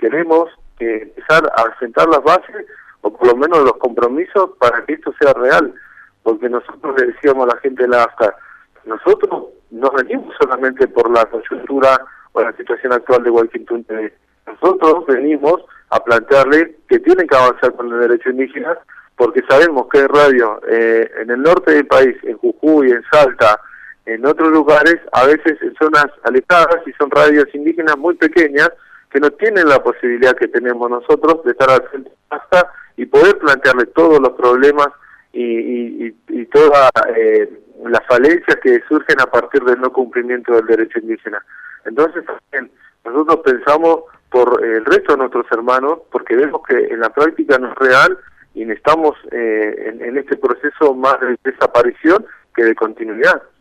queremos empezar a sentar las bases, o por lo menos los compromisos, para que esto sea real, porque nosotros le decíamos a la gente de la AFCA, nosotros no venimos solamente por la coyuntura o la situación actual de Guayquintún TV, nosotros venimos a plantearle que tienen que avanzar con el derecho indígena, porque sabemos que hay radio en el norte del país, en Jujuy, en Salta, en otros lugares, a veces en zonas alejadas, y son radios indígenas muy pequeñas, que no tienen la posibilidad que tenemos nosotros de estar al frente de AFCA y poder plantearle todos los problemas y todas las falencias que surgen a partir del no cumplimiento del derecho indígena. Entonces, también nosotros pensamos por el resto de nuestros hermanos, porque vemos que en la práctica no es real y estamos en este proceso más de desaparición que de continuidad.